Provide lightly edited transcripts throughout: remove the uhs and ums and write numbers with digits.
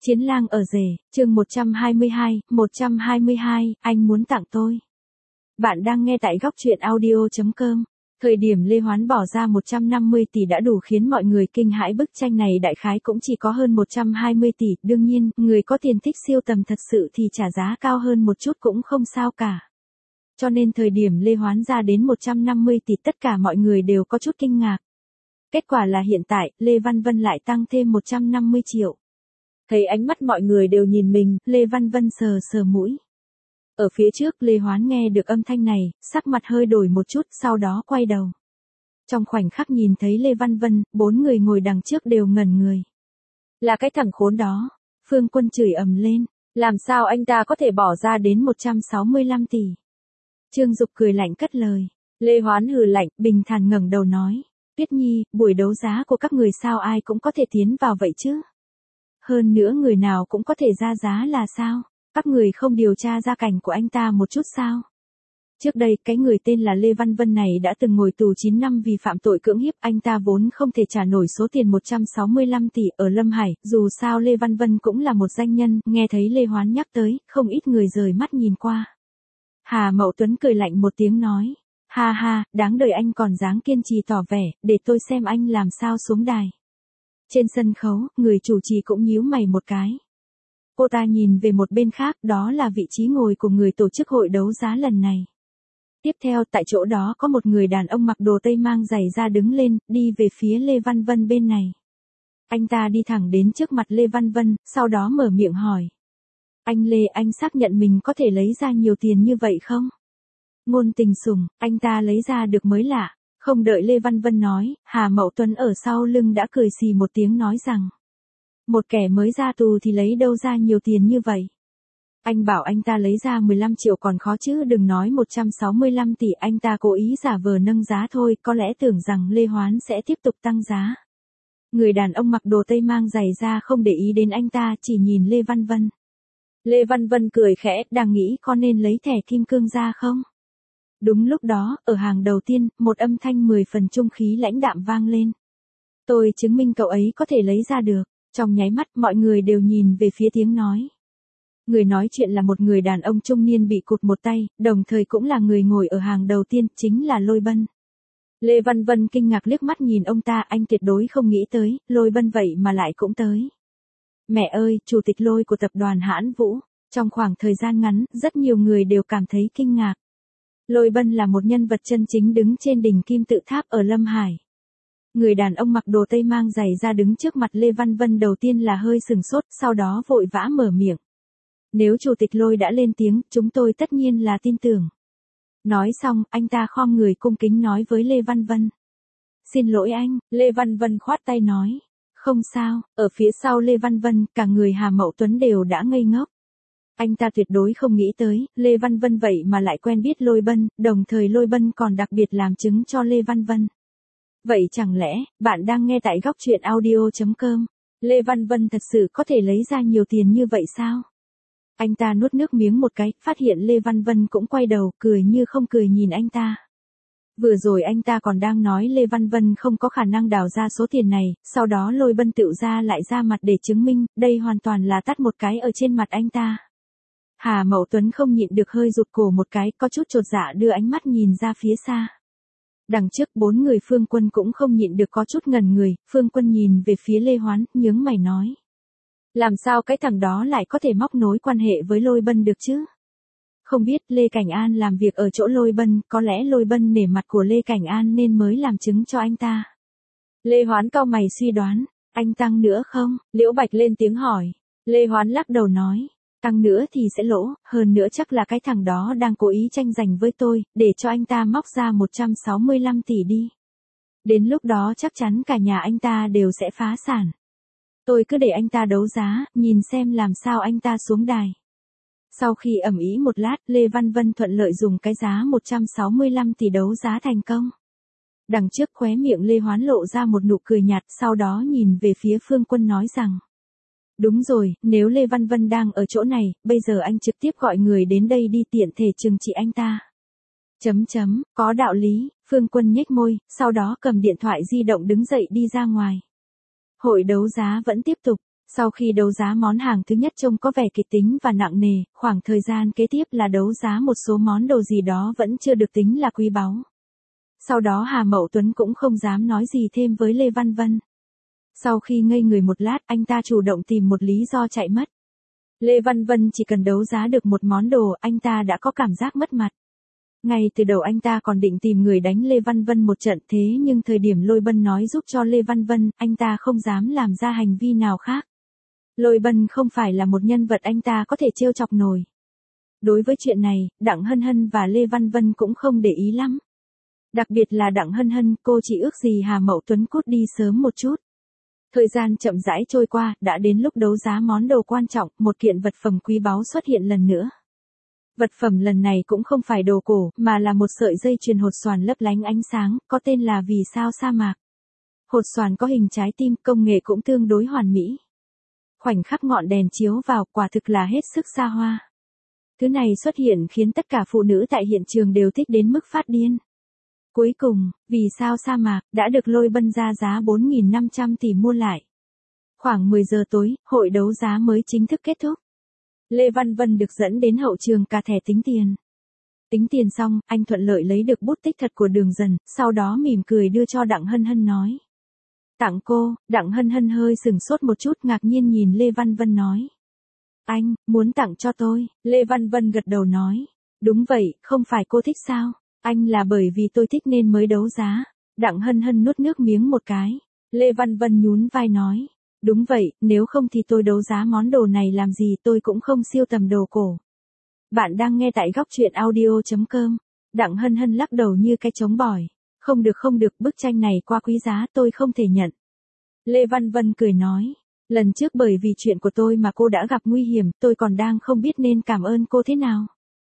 Chiến lang ở rể, chương 122, anh muốn tặng tôi. Bạn đang nghe tại góc truyện audio.com. Thời điểm Lê Hoán bỏ ra 150 tỷ đã đủ khiến mọi người kinh hãi, bức tranh này đại khái cũng chỉ có hơn 120 tỷ, đương nhiên, người có tiền thích siêu tầm thật sự thì trả giá cao hơn một chút cũng không sao cả. Cho nên thời điểm Lê Hoán ra đến 150 tỷ tất cả mọi người đều có chút kinh ngạc. Kết quả là hiện tại, Lê Văn Vân lại tăng thêm 150 triệu. Thấy ánh mắt mọi người đều nhìn mình, Lê Văn Vân sờ sờ mũi. Ở phía trước Lê Hoán nghe được âm thanh này, sắc mặt hơi đổi một chút, sau đó quay đầu. Trong khoảnh khắc nhìn thấy Lê Văn Vân, 4 người ngồi đằng trước đều ngẩn người. Là cái thằng khốn đó. Phương Quân chửi ầm lên, làm sao anh ta có thể bỏ ra đến 165 tỷ. Trương Dục cười lạnh cất lời. Lê Hoán hừ lạnh, bình thản ngẩng đầu nói. Tuyết Nhi, buổi đấu giá của các người sao ai cũng có thể tiến vào vậy chứ? Hơn nữa người nào cũng có thể ra giá là sao? Các người không điều tra gia cảnh của anh ta một chút sao? Trước đây, cái người tên là Lê Văn Vân này đã từng ngồi tù 9 năm vì phạm tội cưỡng hiếp, anh ta vốn không thể trả nổi số tiền 165 tỷ ở Lâm Hải, dù sao Lê Văn Vân cũng là một danh nhân, nghe thấy Lê Hoán nhắc tới, không ít người rời mắt nhìn qua. Hà Mậu Tuấn cười lạnh một tiếng nói, ha ha, đáng đời anh còn dáng kiên trì tỏ vẻ, để tôi xem anh làm sao xuống đài. Trên sân khấu, người chủ trì cũng nhíu mày một cái. Cô ta nhìn về một bên khác, đó là vị trí ngồi của người tổ chức hội đấu giá lần này. Tiếp theo, tại chỗ đó có một người đàn ông mặc đồ tây mang giày da đứng lên, đi về phía Lê Văn Vân bên này. Anh ta đi thẳng đến trước mặt Lê Văn Vân, sau đó mở miệng hỏi. Anh Lê, anh xác nhận mình có thể lấy ra nhiều tiền như vậy không? Ngôn Tình Sủng, anh ta lấy ra được mới lạ. Không đợi Lê Văn Vân nói, Hà Mậu Tuấn ở sau lưng đã cười xì một tiếng nói rằng. Một kẻ mới ra tù thì lấy đâu ra nhiều tiền như vậy? Anh bảo anh ta lấy ra 15 triệu còn khó chứ, đừng nói 165 tỷ, anh ta cố ý giả vờ nâng giá thôi, có lẽ tưởng rằng Lê Hoán sẽ tiếp tục tăng giá. Người đàn ông mặc đồ tây mang giày da không để ý đến anh ta, chỉ nhìn Lê Văn Vân. Lê Văn Vân cười khẽ, đang nghĩ có nên lấy thẻ kim cương ra không? Đúng lúc đó, ở hàng đầu tiên, một âm thanh 10 phần trung khí lãnh đạm vang lên. Tôi chứng minh cậu ấy có thể lấy ra được. Trong nháy mắt, mọi người đều nhìn về phía tiếng nói. Người nói chuyện là một người đàn ông trung niên bị cụt một tay, đồng thời cũng là người ngồi ở hàng đầu tiên, chính là Lôi Bân. Lê Văn Vân kinh ngạc liếc mắt nhìn ông ta, anh tuyệt đối không nghĩ tới, Lôi Bân vậy mà lại cũng tới. Mẹ ơi, chủ tịch Lôi của tập đoàn Hãn Vũ. Trong khoảng thời gian ngắn, rất nhiều người đều cảm thấy kinh ngạc. Lôi Bân là một nhân vật chân chính đứng trên đỉnh kim tự tháp ở Lâm Hải. Người đàn ông mặc đồ tây mang giày ra đứng trước mặt Lê Văn Vân đầu tiên là hơi sừng sốt, sau đó vội vã mở miệng. Nếu chủ tịch Lôi đã lên tiếng, chúng tôi tất nhiên là tin tưởng. Nói xong, anh ta khom người cung kính nói với Lê Văn Vân. Xin lỗi anh, Lê Văn Vân khoát tay nói. Không sao, ở phía sau Lê Văn Vân, cả người Hà Mậu Tuấn đều đã ngây ngốc. Anh ta tuyệt đối không nghĩ tới, Lê Văn Vân vậy mà lại quen biết Lôi Bân, đồng thời Lôi Bân còn đặc biệt làm chứng cho Lê Văn Vân. Vậy chẳng lẽ, bạn đang nghe tại góc truyện audio.com, Lê Văn Vân thật sự có thể lấy ra nhiều tiền như vậy sao? Anh ta nuốt nước miếng một cái, phát hiện Lê Văn Vân cũng quay đầu, cười như không cười nhìn anh ta. Vừa rồi anh ta còn đang nói Lê Văn Vân không có khả năng đào ra số tiền này, sau đó Lôi Bân tựu ra lại ra mặt để chứng minh, đây hoàn toàn là tát một cái ở trên mặt anh ta. Hà Mậu Tuấn không nhịn được hơi rụt cổ một cái, có chút chột dạ đưa ánh mắt nhìn ra phía xa. Đằng trước 4 người Phương Quân cũng không nhịn được có chút ngẩn người, Phương Quân nhìn về phía Lê Hoán, nhướng mày nói. Làm sao cái thằng đó lại có thể móc nối quan hệ với Lôi Bân được chứ? Không biết Lê Cảnh An làm việc ở chỗ Lôi Bân, có lẽ Lôi Bân nể mặt của Lê Cảnh An nên mới làm chứng cho anh ta. Lê Hoán cau mày suy đoán, anh tăng nữa không? Liễu Bạch lên tiếng hỏi. Lê Hoán lắc đầu nói. Tăng nữa thì sẽ lỗ, hơn nữa chắc là cái thằng đó đang cố ý tranh giành với tôi, để cho anh ta móc ra 165 tỷ đi. Đến lúc đó chắc chắn cả nhà anh ta đều sẽ phá sản. Tôi cứ để anh ta đấu giá, nhìn xem làm sao anh ta xuống đài. Sau khi ầm ĩ một lát, Lê Văn Vân thuận lợi dùng cái giá 165 tỷ đấu giá thành công. Đằng trước khóe miệng Lê Hoán lộ ra một nụ cười nhạt, sau đó nhìn về phía Phương Quân nói rằng. Đúng rồi, nếu Lê Văn Vân đang ở chỗ này, bây giờ anh trực tiếp gọi người đến đây đi tiện thể trừng trị anh ta. Có đạo lý, Phương Quân nhếch môi, sau đó cầm điện thoại di động đứng dậy đi ra ngoài. Hội đấu giá vẫn tiếp tục, Sau khi đấu giá món hàng thứ nhất trông có vẻ kịch tính và nặng nề, khoảng thời gian kế tiếp là đấu giá một số món đồ gì đó vẫn chưa được tính là quý báu. Sau đó Hà Mậu Tuấn cũng không dám nói gì thêm với Lê Văn Vân. Sau khi ngây người một lát, anh ta chủ động tìm một lý do chạy mất. Lê Văn Vân chỉ cần đấu giá được một món đồ, anh ta đã có cảm giác mất mặt. Ngay từ đầu anh ta còn định tìm người đánh Lê Văn Vân một trận, thế nhưng thời điểm Lôi Bân nói giúp cho Lê Văn Vân, anh ta không dám làm ra hành vi nào khác. Lôi Bân không phải là một nhân vật anh ta có thể trêu chọc nổi. Đối với chuyện này, Đặng Hân Hân và Lê Văn Vân cũng không để ý lắm. Đặc biệt là Đặng Hân Hân, cô chỉ ước gì Hà Mậu Tuấn cút đi sớm một chút. Thời gian chậm rãi trôi qua, đã đến lúc đấu giá món đồ quan trọng, một kiện vật phẩm quý báu xuất hiện lần nữa. Vật phẩm lần này cũng không phải đồ cổ, mà là một sợi dây chuyền hột xoàn lấp lánh ánh sáng, có tên là Vì sao sa mạc. Hột xoàn có hình trái tim, công nghệ cũng tương đối hoàn mỹ. Khoảnh khắc ngọn đèn chiếu vào, quả thực là hết sức xa hoa. Thứ này xuất hiện khiến tất cả phụ nữ tại hiện trường đều thích đến mức phát điên. Cuối cùng, Vì sao sa mạc đã được Lôi Bân ra giá 4.500 tỷ mua lại. Khoảng 10 giờ tối, hội đấu giá mới chính thức kết thúc. Lê Văn Vân được dẫn đến hậu trường cà thẻ tính tiền. Tính tiền xong, anh thuận lợi lấy được bút tích thật của Đường Dần, sau đó mỉm cười đưa cho Đặng Hân Hân nói. Tặng cô. Đặng Hân Hân hơi sừng sốt một chút, ngạc nhiên nhìn Lê Văn Vân nói. Anh, muốn tặng cho tôi. Lê Văn Vân gật đầu nói. Đúng vậy, không phải cô thích sao? Anh là bởi vì tôi thích nên mới đấu giá. Đặng Hân Hân nuốt nước miếng một cái. Lê Văn Vân nhún vai nói. Đúng vậy, nếu không thì tôi đấu giá món đồ này làm gì, tôi cũng không siêu tầm đồ cổ. Bạn đang nghe tại góc truyện audio.com. Đặng Hân Hân lắc đầu như cái trống bỏi. Không được, bức tranh này quá quý giá, tôi không thể nhận. Lê Văn Vân cười nói. Lần trước bởi vì chuyện của tôi mà cô đã gặp nguy hiểm, tôi còn đang không biết nên cảm ơn cô thế nào.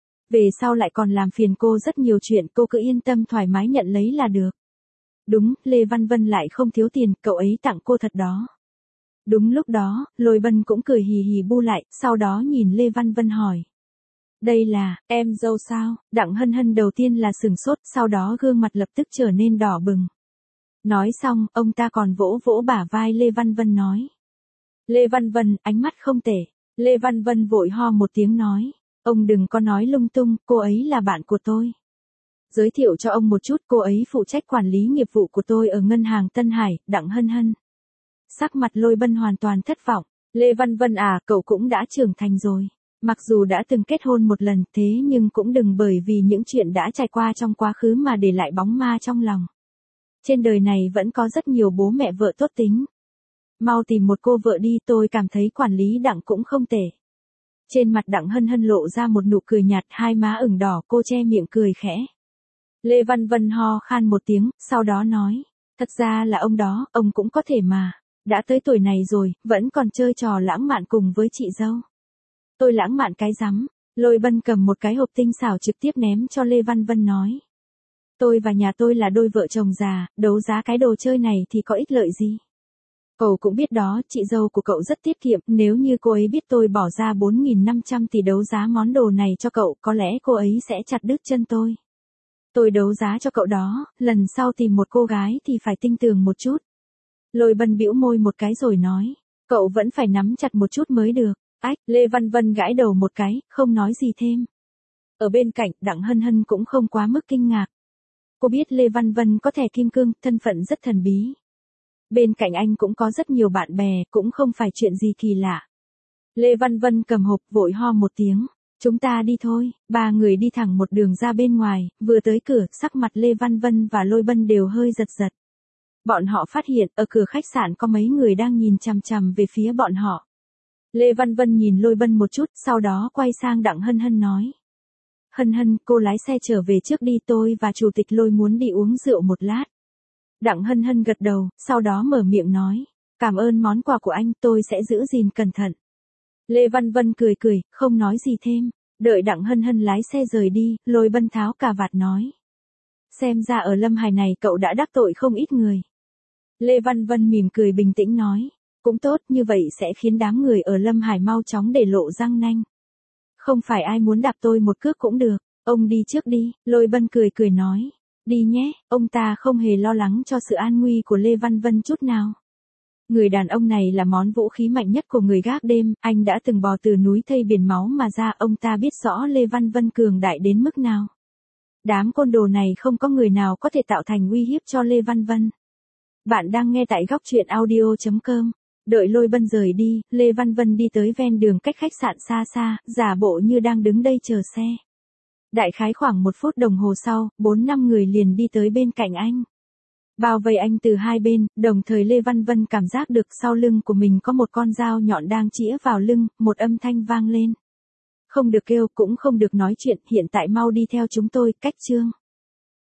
Về sau lại còn làm phiền cô rất nhiều chuyện, cô cứ yên tâm thoải mái nhận lấy là được. Đúng, Lê Văn Vân lại không thiếu tiền, cậu ấy tặng cô thật đó. Đúng lúc đó, Lôi Bân cũng cười hì hì bu lại, sau đó nhìn Lê Văn Vân hỏi. Đây là, em dâu sao? Đặng Hân Hân đầu tiên là sừng sốt, sau đó gương mặt lập tức trở nên đỏ bừng. Nói xong, ông ta còn vỗ vỗ bả vai Lê Văn Vân nói. Lê Văn Vân, ánh mắt không tệ. Lê Văn Vân vội ho một tiếng nói. Ông đừng có nói lung tung, cô ấy là bạn của tôi. Giới thiệu cho ông một chút, cô ấy phụ trách quản lý nghiệp vụ của tôi ở ngân hàng Tân Hải, Đặng Hân Hân. Sắc mặt Lôi Bân hoàn toàn thất vọng. Lê Văn Vân à, cậu cũng đã trưởng thành rồi. Mặc dù đã từng kết hôn một lần, thế nhưng cũng đừng bởi vì những chuyện đã trải qua trong quá khứ mà để lại bóng ma trong lòng. Trên đời này vẫn có rất nhiều bố mẹ vợ tốt tính. Mau tìm một cô vợ đi, tôi cảm thấy quản lý Đặng cũng không tệ. Trên mặt Đặng Hân Hân lộ ra một nụ cười nhạt, hai má ửng đỏ, cô che miệng cười khẽ. Lê Văn Vân ho khan một tiếng, sau đó nói. Thật ra là ông đó, ông cũng có thể mà. Đã tới tuổi này rồi, vẫn còn chơi trò lãng mạn cùng với chị dâu. Tôi lãng mạn cái rắm. Lôi Bân cầm một cái hộp tinh xảo trực tiếp ném cho Lê Văn Vân nói. Tôi và nhà tôi là đôi vợ chồng già, đấu giá cái đồ chơi này thì có ích lợi gì. Cậu cũng biết đó, chị dâu của cậu rất tiết kiệm, nếu như cô ấy biết tôi bỏ ra 4.500 tỷ đấu giá món đồ này cho cậu, có lẽ cô ấy sẽ chặt đứt chân tôi. Tôi đấu giá cho cậu đó, lần sau tìm một cô gái thì phải tinh tường một chút. Lôi Bân bĩu môi một cái rồi nói, cậu vẫn phải nắm chặt một chút mới được. Ách, Lê Văn Vân gãi đầu một cái, không nói gì thêm. Ở bên cạnh, Đặng Hân Hân cũng không quá mức kinh ngạc. Cô biết Lê Văn Vân có thẻ kim cương, thân phận rất thần bí. Bên cạnh anh cũng có rất nhiều bạn bè, cũng không phải chuyện gì kỳ lạ. Lê Văn Vân cầm hộp vội ho một tiếng. Chúng ta đi thôi. Ba người đi thẳng một đường ra bên ngoài, vừa tới cửa, sắc mặt Lê Văn Vân và Lôi Bân đều hơi giật giật. Bọn họ phát hiện, ở cửa khách sạn có mấy người đang nhìn chằm chằm về phía bọn họ. Lê Văn Vân nhìn Lôi Bân một chút, sau đó quay sang Đặng Hân Hân nói. Hân Hân, cô lái xe trở về trước đi, tôi và chủ tịch Lôi muốn đi uống rượu một lát. Đặng Hân Hân gật đầu, sau đó mở miệng nói. Cảm ơn món quà của anh, tôi sẽ giữ gìn cẩn thận. Lê Văn Vân cười cười, không nói gì thêm. Đợi Đặng Hân Hân lái xe rời đi, Lôi Bân tháo cà vạt nói. Xem ra ở Lâm Hải này cậu đã đắc tội không ít người. Lê Văn Vân mỉm cười bình tĩnh nói. Cũng tốt, như vậy sẽ khiến đám người ở Lâm Hải mau chóng để lộ răng nanh. Không phải ai muốn đạp tôi một cước cũng được, ông đi trước đi, Lôi Bân cười cười nói. Đi nhé, ông ta không hề lo lắng cho sự an nguy của Lê Văn Vân chút nào. Người đàn ông này là món vũ khí mạnh nhất của người gác đêm, anh đã từng bò từ núi thây biển máu mà ra, ông ta biết rõ Lê Văn Vân cường đại đến mức nào. Đám côn đồ này không có người nào có thể tạo thành uy hiếp cho Lê Văn Vân. Bạn đang nghe tại góc truyện audio.com. Đợi Lôi Bân rời đi, Lê Văn Vân đi tới ven đường cách khách sạn xa xa, giả bộ như đang đứng đây chờ xe. Đại khái khoảng 1 phút đồng hồ sau, 4-5 người liền đi tới bên cạnh anh. Bao vây anh từ hai bên, đồng thời Lê Văn Vân cảm giác được sau lưng của mình có một con dao nhọn đang chĩa vào lưng, một âm thanh vang lên. Không được kêu, cũng không được nói chuyện, hiện tại mau đi theo chúng tôi, cách chương.